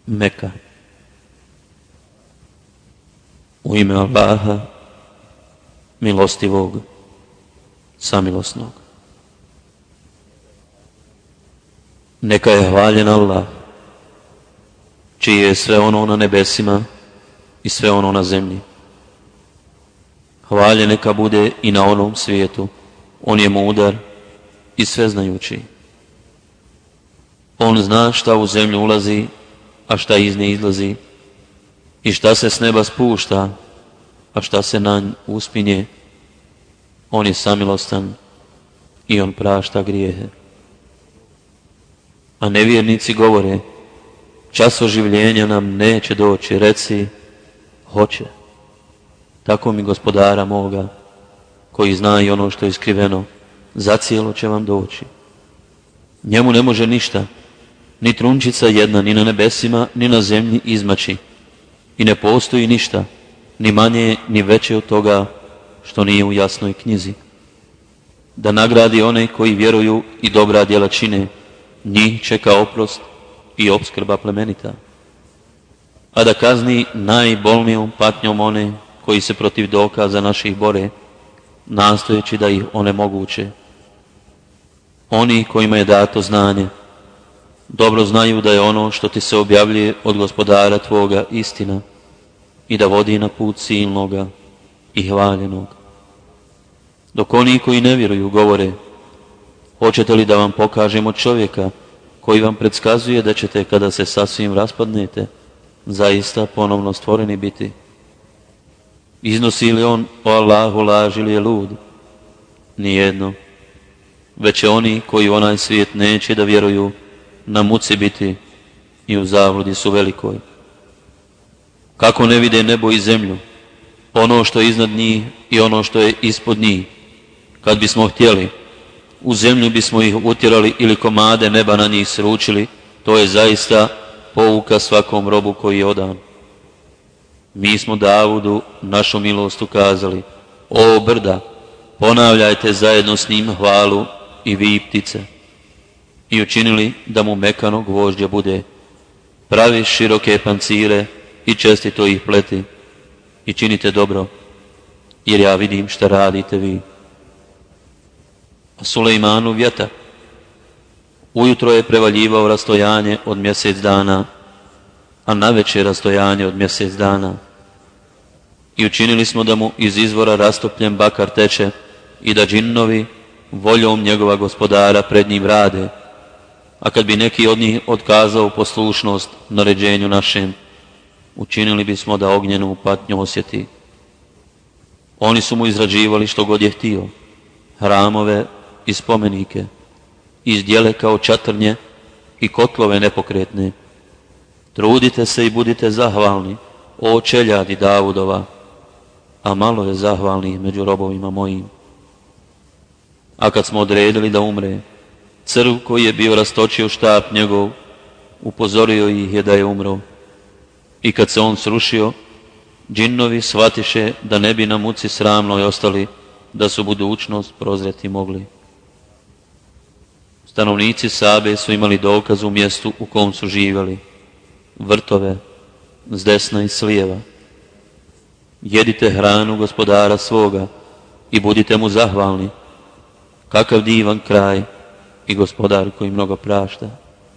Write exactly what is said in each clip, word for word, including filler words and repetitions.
Meka. U ime Allaha, milostivog, samilosnog. Neka je hvaljen Allah, čiji je sve ono na nebesima i sve ono na zemlji. Hvaljen neka bude i na onom svijetu. On je mudar i sveznajući. On zna šta u zemlju ulazi, a šta iz nje izlazi, i šta se s neba spušta, a šta se na nj uspinje. On je samilostan i on prašta grijehe. A nevjernici govore, čas oživljenja nam neće doći. Reci, hoće. Tako mi Gospodara moga, koji zna i ono što je skriveno, zacijelo će vam doći. Njemu ne može ništa, ni trunčica jedna, ni na nebesima, ni na zemlji izmaći. I ne postoji ništa, ni manje, ni veće od toga, što nije u jasnoj knjizi. Da nagradi one koji vjeruju i dobra djela čine, njih čeka oprost i opskrba plemenita. A da kazni najbolnijom patnjom one koji se protiv dokaza naših bore, nastojeći da ih onemoguće. Oni kojima je dato znanje, dobro znaju da je ono što ti se objavljuje od Gospodara tvoga istina i da vodi na put silnoga i hvaljenog. Dok oni koji ne vjeruju govore, hoćete li da vam pokažemo čovjeka koji vam predskazuje da ćete, kada se sasvim raspadnete, zaista ponovno stvoreni biti? Iznosi li on o Allahu laž ili je lud? Nijedno. Već je oni koji u onaj svijet neće da vjeruju, na muci biti i u zabludi su velikoj. Kako ne vide nebo i zemlju, ono što je iznad njih i ono što je ispod njih? Kad bismo htjeli, u zemlju bismo ih utjerali ili komade neba na njih sručili. To je zaista pouka svakom robu koji je odan. Mi smo Davudu našu milost ukazali. O brda, ponavljajte zajedno s njim hvalu, i vi ptice. I učinili da mu mekano gvožđe bude. Pravi široke pancire i čestito ih pleti. I činite dobro, jer ja vidim šta radite vi. A Sulejmanu vjetar. Ujutro je prevaljivao rastojanje od mjesec dana, a navečer rastojanje od mjesec dana. I učinili smo da mu iz izvora rastopljen bakar teče i da džinnovi voljom njegova Gospodara pred njim rade. A kad bi neki od njih otkazao poslušnost naređenju našem, učinili bismo da ognjenu patnju osjeti. Oni su mu izrađivali što god je htio, hramove i spomenike, izdjele kao čatrnje i kotlove nepokretne. Trudite se i budite zahvalni, o čeljadi Davudova, a malo je zahvalnih među robovima mojim. A kad smo odredili da umre, crv koji je bio rastočio štap njegov, upozorio ih je da je umro. I kad se on srušio, džinnovi shvatiše da ne bi na muci sramnoj ostali, da su budućnost prozreti mogli. Stanovnici Sabe su imali dokaz u mjestu u kom su živjeli, vrtove s desna i s lijeva. Jedite hranu Gospodara svoga i budite mu zahvalni. Kakav divan kraj i Gospodar koji mnogo prašta.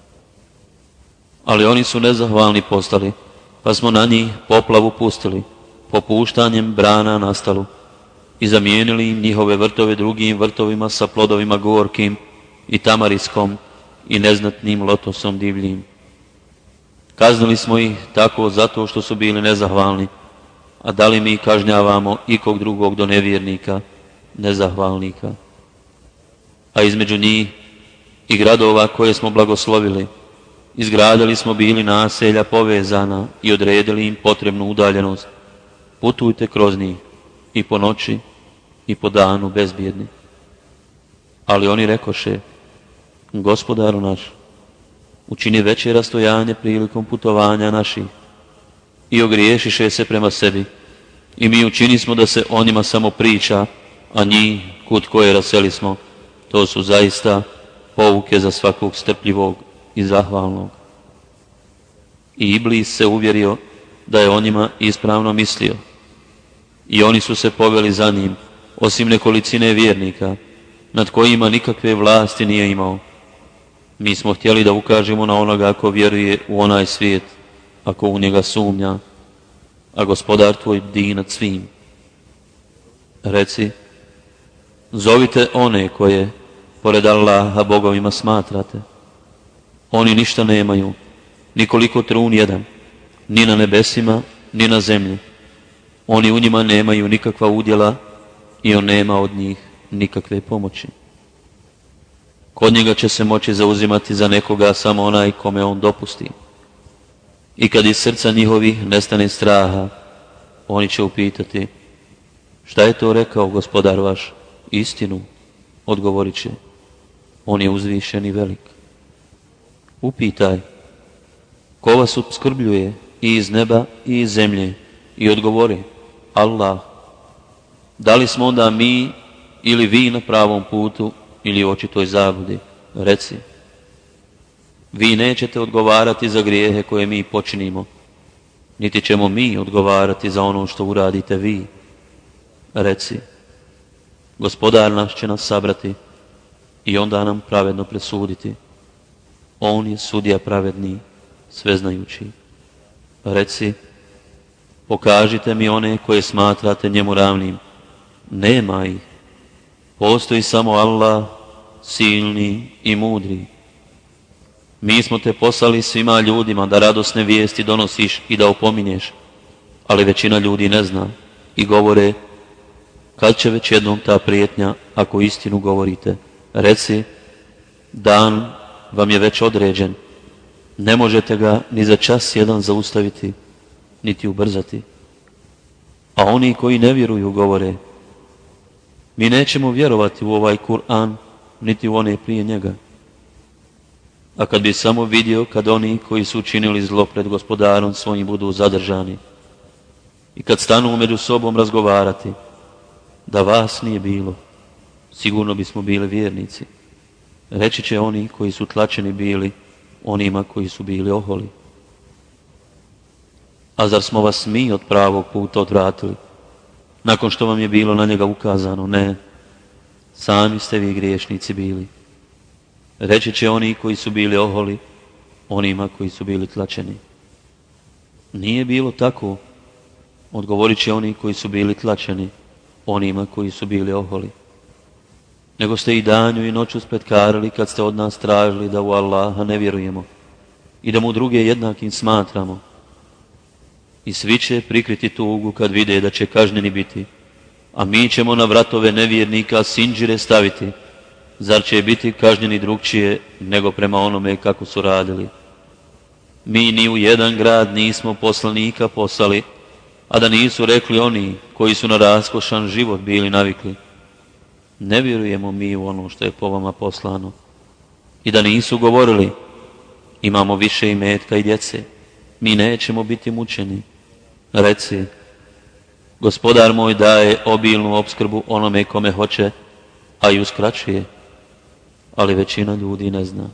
Ali oni su nezahvalni postali, pa smo na njih poplavu pustili, popuštanjem brana nastalu, i zamijenili im njihove vrtove drugim vrtovima sa plodovima gorkim i tamariskom i neznatnim lotosom divljim. Kaznili smo ih tako zato što su bili nezahvalni, a da li mi kažnjavamo ikog drugog do nevjernika, nezahvalnika? A između njih i gradova koje smo blagoslovili, izgradili smo bili naselja povezana i odredili im potrebnu udaljenost. Putujte kroz njih i po noći i po danu bezbjedni. Ali oni rekoše, Gospodaru naš, učini veće rastojanje prilikom putovanja naših. I ogriješiše se prema sebi. I mi učinismo da se o njima samo priča, a njih, kud koje raseli smo, to su zaista pouke za svakog strpljivog i zahvalnog. i Iblis se uvjerio da je o njima ispravno mislio. I oni su se poveli za njim, osim nekolicine vjernika, nad kojima nikakve vlasti nije imao. Mi smo htjeli da ukažemo na onoga ko vjeruje u onaj svijet, ako u njega sumnja, a Gospodar tvoj bdi nad svim. Reci, zovite one koje, pored Allaha, bogovima smatrate. Oni ništa nemaju, nikoliko trun jedan, ni na nebesima, ni na zemlji. Oni u njima nemaju nikakva udjela i on nema od njih nikakve pomoći. Kod njega će se moći zauzimati za nekoga samo onaj kome on dopusti. I kad iz srca njihovih nestane straha, oni će upitati, šta je to rekao Gospodar vaš? Istinu, odgovorit će, on je uzvišen i velik. Upitaj, ko vas opskrbljuje i iz neba i iz zemlje, i odgovori, Allah. Da li smo onda mi ili vi na pravom putu ili u očitoj zabludi? Reci, vi nećete odgovarati za grijehe koje mi počinimo, niti ćemo mi odgovarati za ono što uradite vi. Reci, Gospodar naš će nas sabrati i onda nam pravedno presuditi. On je sudija pravedni, sveznajući. Reci, pokažite mi one koje smatrate njemu ravnim. Nema ih. Postoji samo Allah, silni i mudri. Mi smo te poslali svima ljudima da radosne vijesti donosiš i da opominješ, ali većina ljudi ne zna i govore, kad će već jednom ta prijetnja ako istinu govorite? Reci, dan vam je već određen, ne možete ga ni za čas jedan zaustaviti, niti ubrzati. A oni koji ne vjeruju govore, mi nećemo vjerovati u ovaj Kur'an, niti u one prije njega. A kad bi samo vidio kad oni koji su učinili zlo pred Gospodarom svojim budu zadržani i kad stanu među sobom razgovarati, da vas nije bilo, sigurno bismo bili vjernici. Reći će oni koji su tlačeni bili onima koji su bili oholi. A zar smo vas mi od pravog puta odvratili, nakon što vam je bilo na njega ukazano? Ne, sami ste vi griješnici bili. Reći će oni koji su bili oholi onima koji su bili tlačeni. Nije bilo tako, odgovorit će oni koji su bili tlačeni onima koji su bili oholi. Nego ste i danju i noću spletkarili kad ste od nas tražili da u Allaha ne vjerujemo i da mu druge jednakim smatramo. I svi će prikriti tugu kad vide da će kažnjeni biti, a mi ćemo na vratove nevjernika sinđire staviti. Zar će biti kažnjeni drugčije nego prema onome kako su radili? Mi ni u jedan grad nismo poslanika poslali, a da nisu rekli oni koji su na raskošan život bili navikli, ne vjerujemo mi u ono što je po vama poslano. I da nisu govorili, imamo više imetka i djece, mi nećemo biti mučeni. Reci, Gospodar moj daje obilnu opskrbu onome kome hoće, a i uskraćuje, ali većina ljudi ne zna.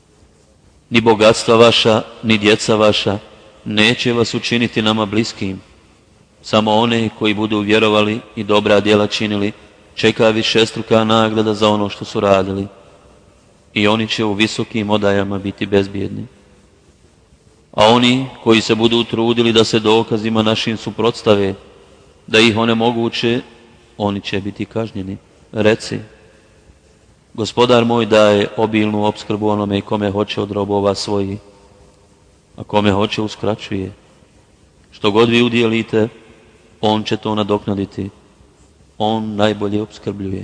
Ni bogatstva vaša, ni djeca vaša neće vas učiniti nama bliskim. Samo one koji budu vjerovali i dobra djela činili, čeka višestruka nagrada za ono što su radili. I oni će u visokim odajama biti bezbjedni. A oni koji se budu trudili da se dokazima našim suprotstave, da ih onemoguće, oni će biti kažnjeni. Reci, Gospodar moj daje obilnu opskrbu onome kome hoće od robova svojih, a kome hoće uskraćuje. Što god vi udjelite, on će to nadoknaditi. On najbolje opskrbljuje.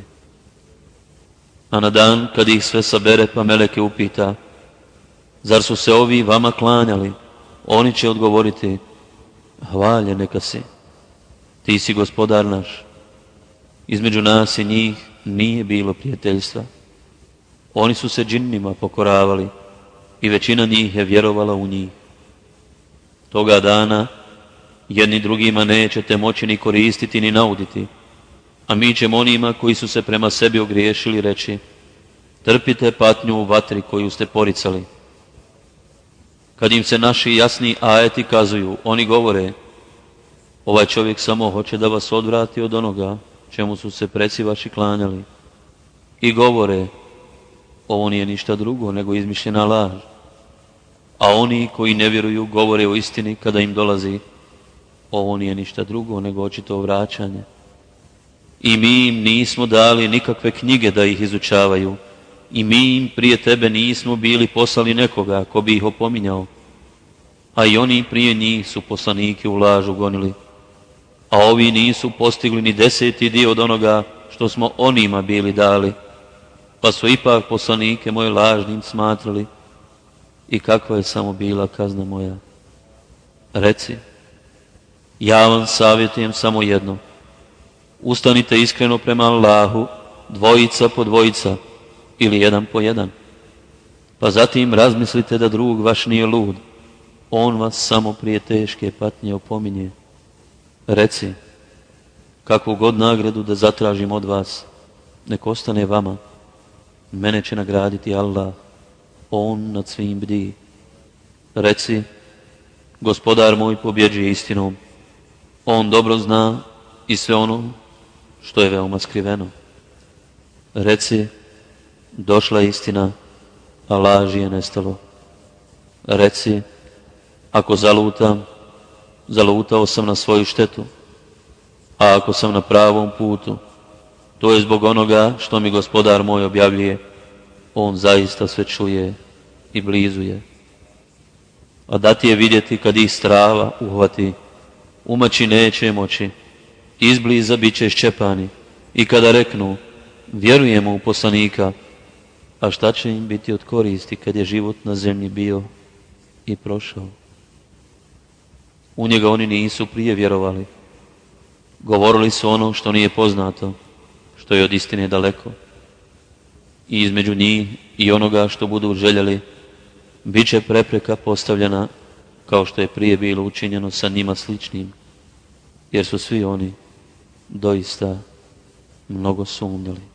A na dan kad ih sve sabere pa meleke upita, zar su se ovi vama klanjali? Oni će odgovoriti, hvaljen neka si, ti si Gospodar naš. Između nas i njih nije bilo prijateljstva. Oni su se džinnima pokoravali i većina njih je vjerovala u njih. Toga dana jedni drugima nećete moći ni koristiti ni nauditi, a mi ćemo onima koji su se prema sebi ogriješili reći, trpite patnju u vatri koju ste poricali. Kad im se naši jasni ajeti kazuju, oni govore, ovaj čovjek samo hoće da vas odvrati od onoga čemu su se preci vaši klanjali. I govore, ovo nije ništa drugo nego izmišljena laž. A oni koji ne vjeruju govore o istini kada im dolazi, ovo nije ništa drugo nego očito vraćanje. I mi im nismo dali nikakve knjige da ih izučavaju. I mi im prije tebe nismo bili poslali nekoga ko bi ih opominjao. A i oni prije njih su poslanike u lažu gonili. A ovi nisu postigli ni deseti dio od onoga što smo onima bili dali. Pa su ipak poslanike moje lažnim smatrali. I kakva je samo bila kazna moja? Reci, ja vam savjetujem samo jedno. Ustanite iskreno prema Allahu, dvojica po dvojica ili jedan po jedan. Pa zatim razmislite da drug vaš nije lud. On vas samo prije teške patnje opominje. Reci, kakvu god nagradu da zatražim od vas, nek ostane vama. Mene će nagraditi Allah. On nad svim bdi. Reci, gospodar moj pobjeđuje istinom. On dobro zna i sve ono što je veoma skriveno. Reci, došla je istina, a laži je nestalo. Reci, ako zalutam, zalutao sam na svoju štetu, a ako sam na pravom putu, to je zbog onoga što mi gospodar moj objavljuje. On zaista sve čuje i blizu je. A da ti je vidjeti kad ih strava uhvati, umaći neće moći, izbliza bit će iščepani. I kada reknu, vjerujemo u poslanika, a šta će im biti od koristi kad je život na zemlji bio i prošao? U njega oni nisu prije vjerovali. Govorili su ono što nije poznato, što je od istine daleko. I između njih i onoga što budu željeli, bit će prepreka postavljena kao što je prije bilo učinjeno sa njima sličnim, jer su svi oni doista mnogo sumnjali.